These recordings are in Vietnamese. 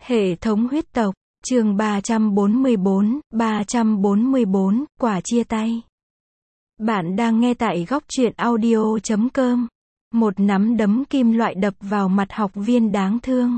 Hệ thống huyết tộc, chương 344, quả chia tay. Bạn đang nghe tại góc truyện audio.com. Một nắm đấm kim loại đập vào mặt học viên đáng thương.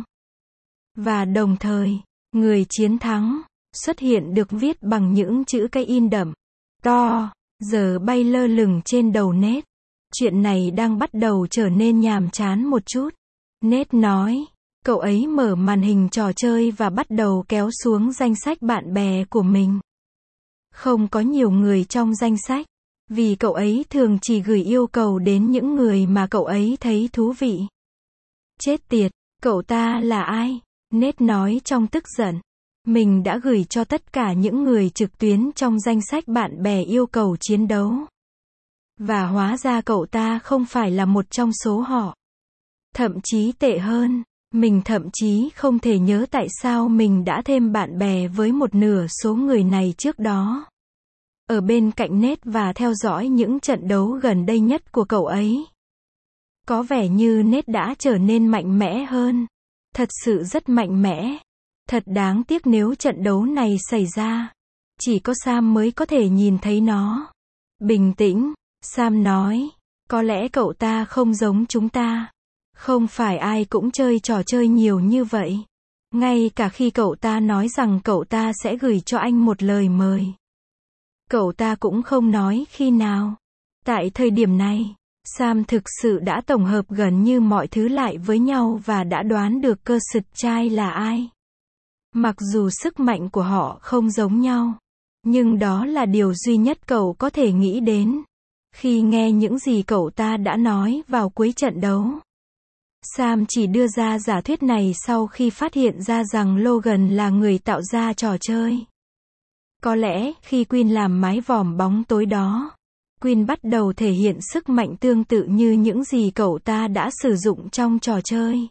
Và đồng thời, người chiến thắng, xuất hiện được viết bằng những chữ cái in đậm, to, giờ bay lơ lửng trên đầu Nate. Chuyện này đang bắt đầu trở nên nhàm chán một chút. Nate nói. Cậu ấy mở màn hình trò chơi và bắt đầu kéo xuống danh sách bạn bè của mình. Không có nhiều người trong danh sách, vì cậu ấy thường chỉ gửi yêu cầu đến những người mà cậu ấy thấy thú vị. Chết tiệt, cậu ta là ai? Nate nói trong tức giận. Mình đã gửi cho tất cả những người trực tuyến trong danh sách bạn bè yêu cầu chiến đấu. Và hóa ra cậu ta không phải là một trong số họ. Thậm chí tệ hơn. Mình thậm chí không thể nhớ tại sao mình đã thêm bạn bè với một nửa số người này trước đó. Ở bên cạnh Nate và theo dõi những trận đấu gần đây nhất của cậu ấy. Có vẻ như Nate đã trở nên mạnh mẽ hơn. Thật sự rất mạnh mẽ. Thật đáng tiếc nếu trận đấu này xảy ra. Chỉ có Sam mới có thể nhìn thấy nó. Bình tĩnh, Sam nói. Có lẽ cậu ta không giống chúng ta. Không phải ai cũng chơi trò chơi nhiều như vậy. Ngay cả khi cậu ta nói rằng cậu ta sẽ gửi cho anh một lời mời. Cậu ta cũng không nói khi nào. Tại thời điểm này, Sam thực sự đã tổng hợp gần như mọi thứ lại với nhau và đã đoán được cơ sực trai là ai. Mặc dù sức mạnh của họ không giống nhau. Nhưng đó là điều duy nhất cậu có thể nghĩ đến. Khi nghe những gì cậu ta đã nói vào cuối trận đấu. Sam chỉ đưa ra giả thuyết này sau khi phát hiện ra rằng Logan là người tạo ra trò chơi. Có lẽ, khi Quinn làm mái vòm bóng tối đó, Quinn bắt đầu thể hiện sức mạnh tương tự như những gì cậu ta đã sử dụng trong trò chơi.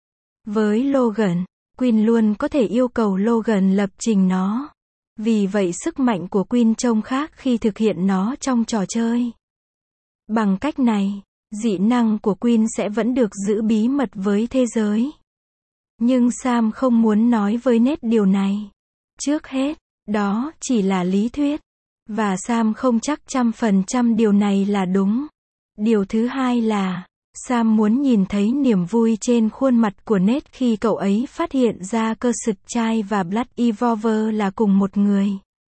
Với Logan, Quinn luôn có thể yêu cầu Logan lập trình nó. Vì vậy sức mạnh của Quinn trông khác khi thực hiện nó trong trò chơi. Bằng cách này, dị năng của Quinn sẽ vẫn được giữ bí mật với thế giới. Nhưng Sam không muốn nói với Nate điều này. Trước hết, đó chỉ là lý thuyết. Và Sam không chắc 100% điều này là đúng. Điều thứ hai là, Sam muốn nhìn thấy niềm vui trên khuôn mặt của Nate khi cậu ấy phát hiện ra cơ sực trai và Blood Evolver là cùng một người.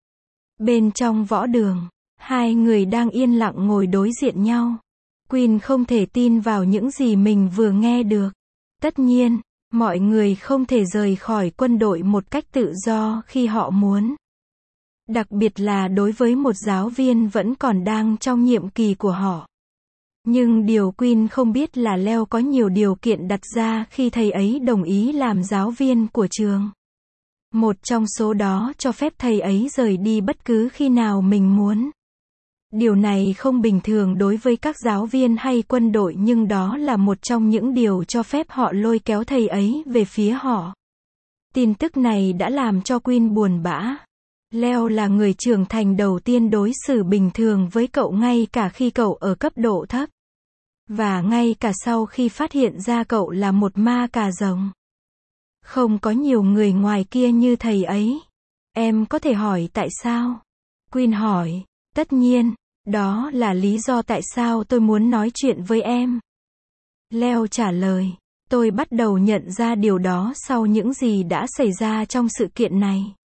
Bên trong võ đường, hai người đang yên lặng ngồi đối diện nhau. Quinn không thể tin vào những gì mình vừa nghe được. Tất nhiên, mọi người không thể rời khỏi quân đội một cách tự do khi họ muốn. Đặc biệt là đối với một giáo viên vẫn còn đang trong nhiệm kỳ của họ. Nhưng điều Quinn không biết là Leo có nhiều điều kiện đặt ra khi thầy ấy đồng ý làm giáo viên của trường. Một trong số đó cho phép thầy ấy rời đi bất cứ khi nào mình muốn. Điều này không bình thường đối với các giáo viên hay quân đội nhưng đó là một trong những điều cho phép họ lôi kéo thầy ấy về phía họ. Tin tức này đã làm cho Quinn buồn bã. Leo là người trưởng thành đầu tiên đối xử bình thường với cậu ngay cả khi cậu ở cấp độ thấp. Và ngay cả sau khi phát hiện ra cậu là một ma cà rồng. Không có nhiều người ngoài kia như thầy ấy. Em có thể hỏi tại sao? Quinn hỏi. Tất nhiên. Đó là lý do tại sao tôi muốn nói chuyện với em. Leo trả lời. Tôi bắt đầu nhận ra điều đó sau những gì đã xảy ra trong sự kiện này.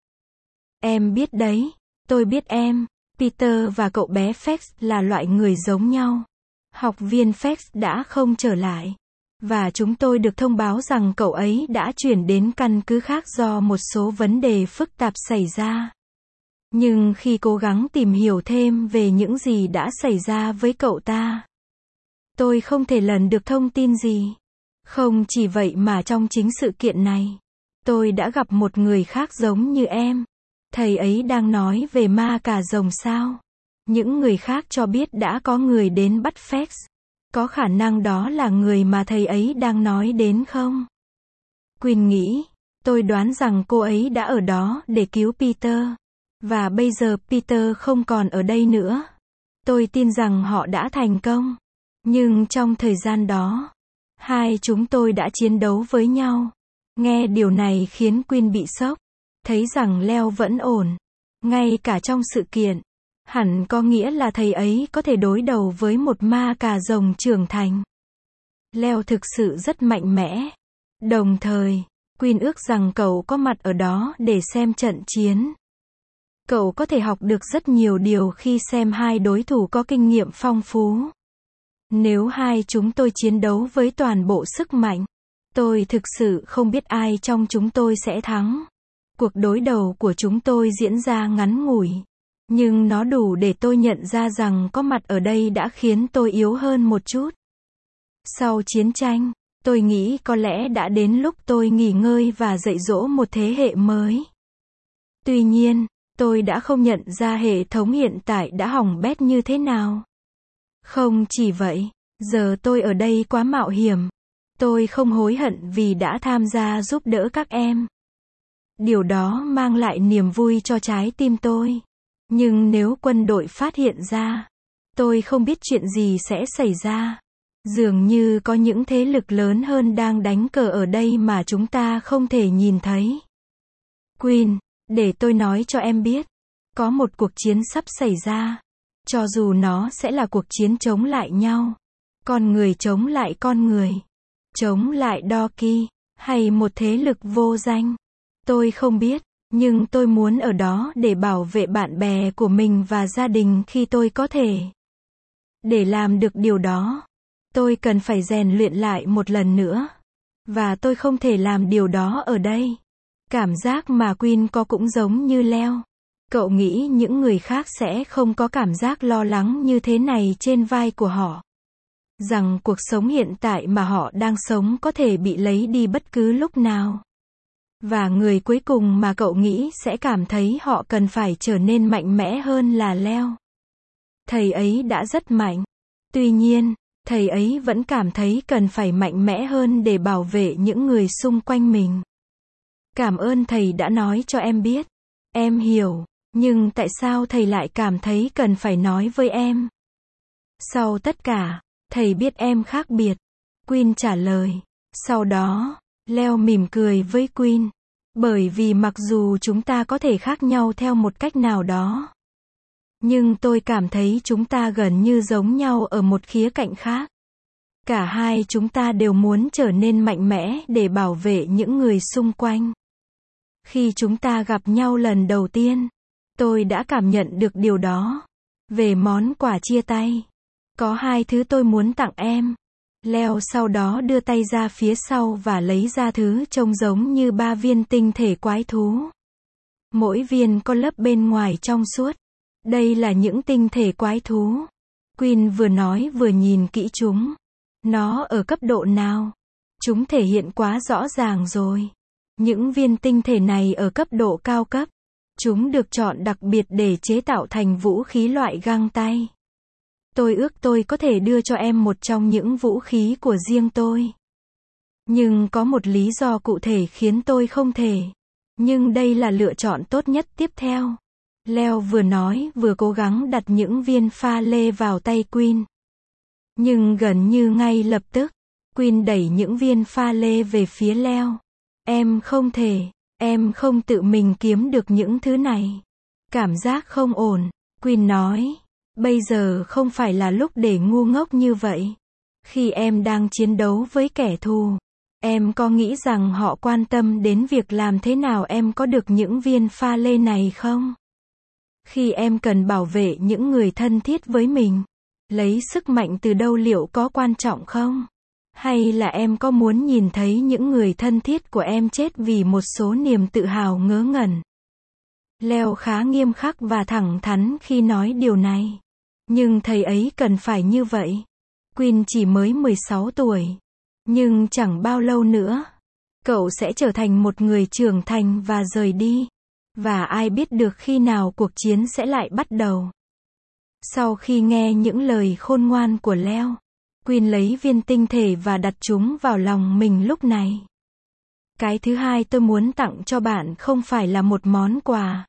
Em biết đấy. Tôi biết em. Peter và cậu bé Fex là loại người giống nhau. Học viên Fex đã không trở lại. Và chúng tôi được thông báo rằng cậu ấy đã chuyển đến căn cứ khác do một số vấn đề phức tạp xảy ra. Nhưng khi cố gắng tìm hiểu thêm về những gì đã xảy ra với cậu ta, tôi không thể lần được thông tin gì. Không chỉ vậy mà trong chính sự kiện này, tôi đã gặp một người khác giống như em. Thầy ấy đang nói về ma cà rồng sao? Những người khác cho biết đã có người đến bắt Fex. Có khả năng đó là người mà thầy ấy đang nói đến không? Quinn nghĩ, tôi đoán rằng cô ấy đã ở đó để cứu Peter. Và bây giờ Peter không còn ở đây nữa. Tôi tin rằng họ đã thành công. Nhưng trong thời gian đó, hai chúng tôi đã chiến đấu với nhau. Nghe điều này khiến Queen bị sốc. Thấy rằng Leo vẫn ổn. Ngay cả trong sự kiện. Hẳn có nghĩa là thầy ấy có thể đối đầu với một ma cà rồng trưởng thành. Leo thực sự rất mạnh mẽ. Đồng thời, Queen ước rằng cậu có mặt ở đó để xem trận chiến. Cậu có thể học được rất nhiều điều khi xem hai đối thủ có kinh nghiệm phong phú. Nếu hai chúng tôi chiến đấu với toàn bộ sức mạnh, tôi thực sự không biết ai trong chúng tôi sẽ thắng. Cuộc đối đầu của chúng tôi diễn ra ngắn ngủi. Nhưng nó đủ để tôi nhận ra rằng có mặt ở đây đã khiến tôi yếu hơn một chút. Sau chiến tranh, tôi nghĩ có lẽ đã đến lúc tôi nghỉ ngơi và dạy dỗ một thế hệ mới. Tuy nhiên, tôi đã không nhận ra hệ thống hiện tại đã hỏng bét như thế nào. Không chỉ vậy, giờ tôi ở đây quá mạo hiểm. Tôi không hối hận vì đã tham gia giúp đỡ các em. Điều đó mang lại niềm vui cho trái tim tôi. Nhưng nếu quân đội phát hiện ra, tôi không biết chuyện gì sẽ xảy ra. Dường như có những thế lực lớn hơn đang đánh cờ ở đây mà chúng ta không thể nhìn thấy. Queen, để tôi nói cho em biết. Có một cuộc chiến sắp xảy ra. Cho dù nó sẽ là cuộc chiến chống lại nhau. Con người chống lại con người. Chống lại Doki. Hay một thế lực vô danh. Tôi không biết. Nhưng tôi muốn ở đó để bảo vệ bạn bè của mình và gia đình khi tôi có thể. Để làm được điều đó, tôi cần phải rèn luyện lại một lần nữa. Và tôi không thể làm điều đó ở đây. Cảm giác mà Queen có cũng giống như Leo. Cậu nghĩ những người khác sẽ không có cảm giác lo lắng như thế này trên vai của họ. Rằng cuộc sống hiện tại mà họ đang sống có thể bị lấy đi bất cứ lúc nào. Và người cuối cùng mà cậu nghĩ sẽ cảm thấy họ cần phải trở nên mạnh mẽ hơn là Leo. Thầy ấy đã rất mạnh. Tuy nhiên, thầy ấy vẫn cảm thấy cần phải mạnh mẽ hơn để bảo vệ những người xung quanh mình. Cảm ơn thầy đã nói cho em biết. Em hiểu, nhưng tại sao thầy lại cảm thấy cần phải nói với em? Sau tất cả, thầy biết em khác biệt. Queen trả lời. Sau đó, Leo mỉm cười với Queen. Bởi vì mặc dù chúng ta có thể khác nhau theo một cách nào đó. Nhưng tôi cảm thấy chúng ta gần như giống nhau ở một khía cạnh khác. Cả hai chúng ta đều muốn trở nên mạnh mẽ để bảo vệ những người xung quanh. Khi chúng ta gặp nhau lần đầu tiên, tôi đã cảm nhận được điều đó. Về món quà chia tay. Có hai thứ tôi muốn tặng em. Leo sau đó đưa tay ra phía sau và lấy ra thứ trông giống như 3 viên tinh thể quái thú. Mỗi viên có lớp bên ngoài trong suốt. Đây là những tinh thể quái thú. Queen vừa nói vừa nhìn kỹ chúng. Nó ở cấp độ nào? Chúng thể hiện quá rõ ràng rồi. Những viên tinh thể này ở cấp độ cao cấp. Chúng được chọn đặc biệt để chế tạo thành vũ khí loại găng tay. Tôi ước tôi có thể đưa cho em một trong những vũ khí của riêng tôi. Nhưng có một lý do cụ thể khiến tôi không thể. Nhưng đây là lựa chọn tốt nhất tiếp theo. Leo vừa nói vừa cố gắng đặt những viên pha lê vào tay Queen. Nhưng gần như ngay lập tức, Queen đẩy những viên pha lê về phía Leo. Em không thể, em không tự mình kiếm được những thứ này. Cảm giác không ổn, Queen nói. Bây giờ không phải là lúc để ngu ngốc như vậy. Khi em đang chiến đấu với kẻ thù, em có nghĩ rằng họ quan tâm đến việc làm thế nào em có được những viên pha lê này không? Khi em cần bảo vệ những người thân thiết với mình, lấy sức mạnh từ đâu liệu có quan trọng không? Hay là em có muốn nhìn thấy những người thân thiết của em chết vì một số niềm tự hào ngớ ngẩn? Leo khá nghiêm khắc và thẳng thắn khi nói điều này. Nhưng thầy ấy cần phải như vậy. Queen chỉ mới 16 tuổi. Nhưng chẳng bao lâu nữa, cậu sẽ trở thành một người trưởng thành và rời đi. Và ai biết được khi nào cuộc chiến sẽ lại bắt đầu. Sau khi nghe những lời khôn ngoan của Leo, Queen lấy viên tinh thể và đặt chúng vào lòng mình lúc này. Cái thứ hai tôi muốn tặng cho bạn không phải là một món quà,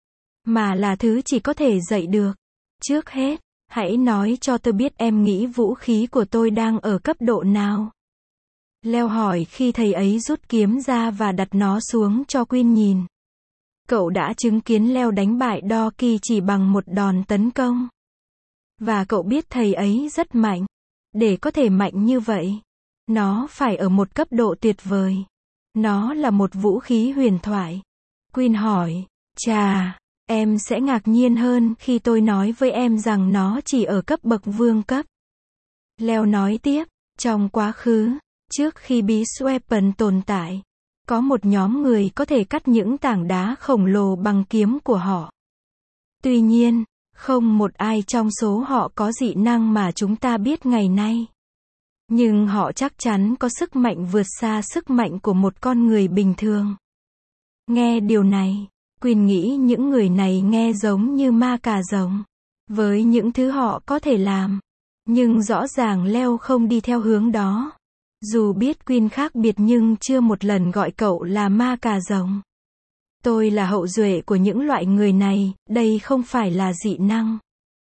mà là thứ chỉ có thể dạy được. Trước hết, hãy nói cho tôi biết em nghĩ vũ khí của tôi đang ở cấp độ nào. Leo hỏi khi thầy ấy rút kiếm ra và đặt nó xuống cho Quyên nhìn. Cậu đã chứng kiến Leo đánh bại Doki chỉ bằng một đòn tấn công. Và cậu biết thầy ấy rất mạnh. Để có thể mạnh như vậy, nó phải ở một cấp độ tuyệt vời. Nó là một vũ khí huyền thoại. Quyên hỏi, chà, em sẽ ngạc nhiên hơn khi tôi nói với em rằng nó chỉ ở cấp bậc vương cấp. Leo nói tiếp, trong quá khứ, trước khi Beast Weapon tồn tại, có một nhóm người có thể cắt những tảng đá khổng lồ bằng kiếm của họ. Tuy nhiên, không một ai trong số họ có dị năng mà chúng ta biết ngày nay. Nhưng họ chắc chắn có sức mạnh vượt xa sức mạnh của một con người bình thường. Nghe điều này, Quyên nghĩ những người này nghe giống như ma cà rồng. Với những thứ họ có thể làm. Nhưng rõ ràng Leo không đi theo hướng đó. Dù biết Quyên khác biệt nhưng chưa một lần gọi cậu là ma cà rồng. Tôi là hậu duệ của những loại người này, đây không phải là dị năng.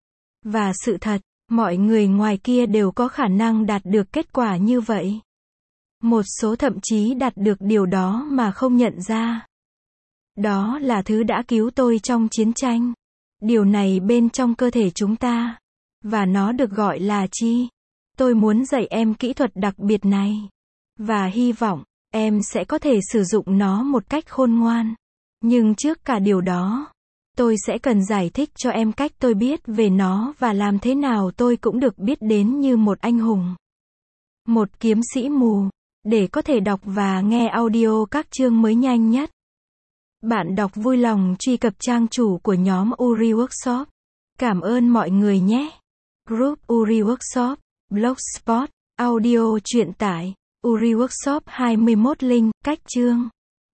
Và sự thật, mọi người ngoài kia đều có khả năng đạt được kết quả như vậy. Một số thậm chí đạt được điều đó mà không nhận ra. Đó là thứ đã cứu tôi trong chiến tranh. Điều này bên trong cơ thể chúng ta. Và nó được gọi là chi. Tôi muốn dạy em kỹ thuật đặc biệt này. Và hy vọng, em sẽ có thể sử dụng nó một cách khôn ngoan. Nhưng trước cả điều đó, tôi sẽ cần giải thích cho em cách tôi biết về nó và làm thế nào tôi cũng được biết đến như một anh hùng. Một kiếm sĩ mù. Để có thể đọc và nghe audio các chương mới nhanh nhất. Bạn đọc vui lòng truy cập trang chủ của nhóm Uri Workshop. Cảm ơn mọi người nhé. Group Uri Workshop, Blogspot, audio truyện tải, Uri Workshop 21 link, cách chương.